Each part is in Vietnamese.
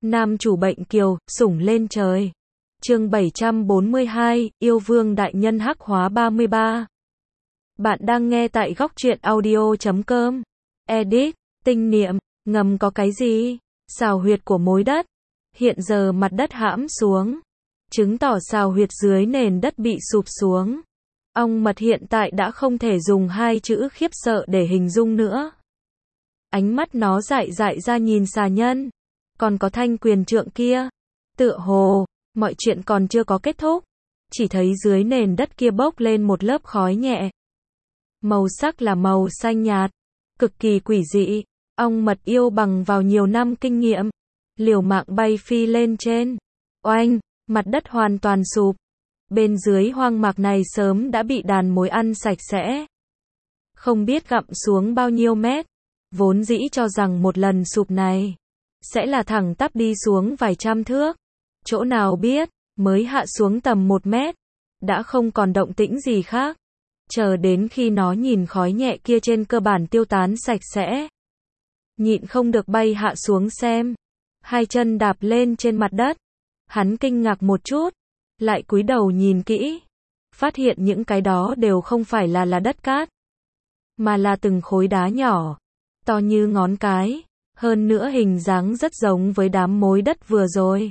Nam chủ bệnh kiều, sủng lên trời. Chương 742, yêu vương đại nhân hắc hóa 33. Bạn đang nghe tại góc truyện audio.com. Edit, tinh niệm, ngầm có cái gì? Xào huyệt của mối đất. Hiện giờ mặt đất hãm xuống, chứng tỏ xào huyệt dưới nền đất bị sụp xuống. Ong mật hiện tại đã không thể dùng hai chữ khiếp sợ để hình dung nữa. Ánh mắt nó dại dại ra nhìn xà nhân. Còn có thanh quyền trượng kia. Tựa hồ, mọi chuyện còn chưa có kết thúc. Chỉ thấy dưới nền đất kia bốc lên một lớp khói nhẹ. Màu sắc là màu xanh nhạt. Cực kỳ quỷ dị. Ong mật yêu bằng vào nhiều năm kinh nghiệm. Liều mạng bay phi lên trên. Oanh, mặt đất hoàn toàn sụp. Bên dưới hoang mạc này sớm đã bị đàn mối ăn sạch sẽ. Không biết gặm xuống bao nhiêu mét. Vốn dĩ cho rằng một lần sụp này sẽ là thẳng tắp đi xuống vài trăm thước. Chỗ nào biết, mới hạ xuống tầm 1 mét. Đã không còn động tĩnh gì khác. Chờ đến khi nó nhìn khói nhẹ kia trên cơ bản tiêu tán sạch sẽ. Nhịn không được bay hạ xuống xem. Hai chân đạp lên trên mặt đất. Hắn kinh ngạc một chút. Lại cúi đầu nhìn kỹ. Phát hiện những cái đó đều không phải là đất cát. Mà là từng khối đá nhỏ. To như ngón cái. Hơn nữa hình dáng rất giống với đám mối đất vừa rồi.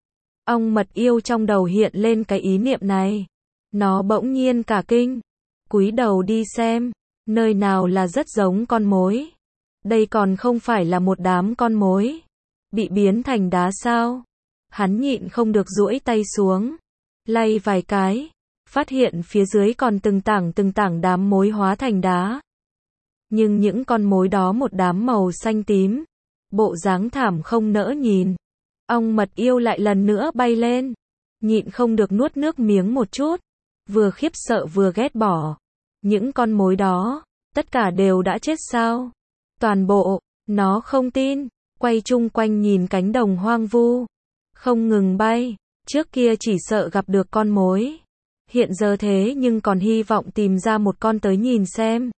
Ong mật yêu trong đầu hiện lên cái ý niệm này. Nó bỗng nhiên cả kinh. Cúi đầu đi xem. Nơi nào là rất giống con mối. Đây còn không phải là một đám con mối. Bị biến thành đá sao? Hắn nhịn không được duỗi tay xuống. Lay vài cái. Phát hiện phía dưới còn từng tảng đám mối hóa thành đá. Nhưng những con mối đó một đám màu xanh tím. Bộ dáng thảm không nỡ nhìn. Ong mật yêu lại lần nữa bay lên. Nhịn không được nuốt nước miếng một chút. Vừa khiếp sợ vừa ghét bỏ. Những con mối đó, tất cả đều đã chết sao? Toàn bộ, nó không tin. Quay chung quanh nhìn cánh đồng hoang vu. Không ngừng bay. Trước kia chỉ sợ gặp được con mối. Hiện giờ thế nhưng còn hy vọng tìm ra một con tới nhìn xem.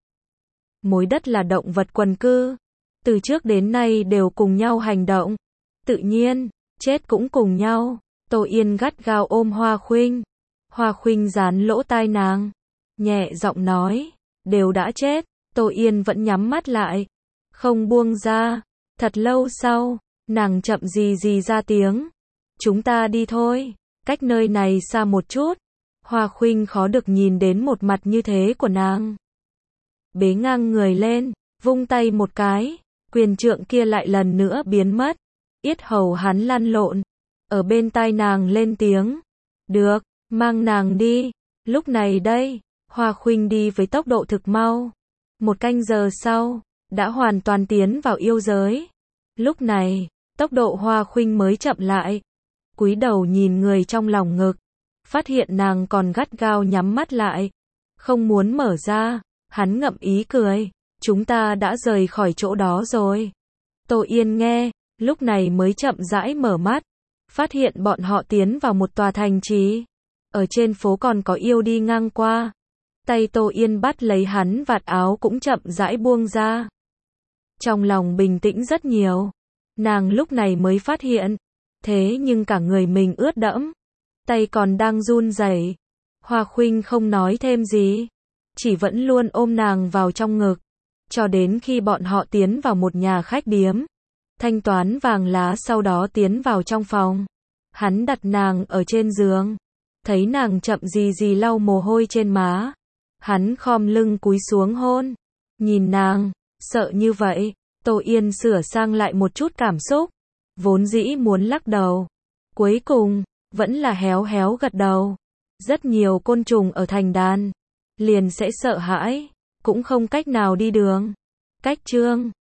Mối đất là động vật quần cư. Từ trước đến nay đều cùng nhau hành động. Tự nhiên, chết cũng cùng nhau. Tô Yên gắt gao ôm Hoa Khuynh. Hoa Khuynh dán lỗ tai nàng. Nhẹ giọng nói. Đều đã chết. Tô Yên vẫn nhắm mắt lại. Không buông ra. Thật lâu sau, nàng chậm gì ra tiếng. Chúng ta đi thôi. Cách nơi này xa một chút. Hoa Khuynh khó được nhìn đến một mặt như thế của nàng. Bế ngang người lên. Vung tay một cái. Quyền trượng kia lại lần nữa biến mất. Yết hầu hắn lăn lộn. Ở bên tai nàng lên tiếng. Được, mang nàng đi. Lúc này đây, Hoa Khuynh đi với tốc độ thực mau. 1 canh giờ sau, đã hoàn toàn tiến vào yêu giới. Lúc này, tốc độ Hoa Khuynh mới chậm lại. Cúi đầu nhìn người trong lòng ngực. Phát hiện nàng còn gắt gao nhắm mắt lại. Không muốn mở ra, hắn ngậm ý cười. Chúng ta đã rời khỏi chỗ đó rồi. Tô Yên nghe, lúc này mới chậm rãi mở mắt. Phát hiện bọn họ tiến vào một tòa thành trì. Ở trên phố còn có yêu đi ngang qua. Tay Tô Yên bắt lấy hắn vạt áo cũng chậm rãi buông ra. Trong lòng bình tĩnh rất nhiều. Nàng lúc này mới phát hiện. Thế nhưng cả người mình ướt đẫm. Tay còn đang run rẩy. Hoa Khuynh không nói thêm gì. Chỉ vẫn luôn ôm nàng vào trong ngực. Cho đến khi bọn họ tiến vào một nhà khách điếm. Thanh toán vàng lá sau đó tiến vào trong phòng. Hắn đặt nàng ở trên giường. Thấy nàng chậm gì lau mồ hôi trên má. Hắn khom lưng cúi xuống hôn. Nhìn nàng, sợ như vậy. Tô Yên sửa sang lại một chút cảm xúc. Vốn dĩ muốn lắc đầu. Cuối cùng, vẫn là héo gật đầu. Rất nhiều côn trùng ở thành đàn. Liền sẽ sợ hãi. Cũng không cách nào đi đường. Cách chương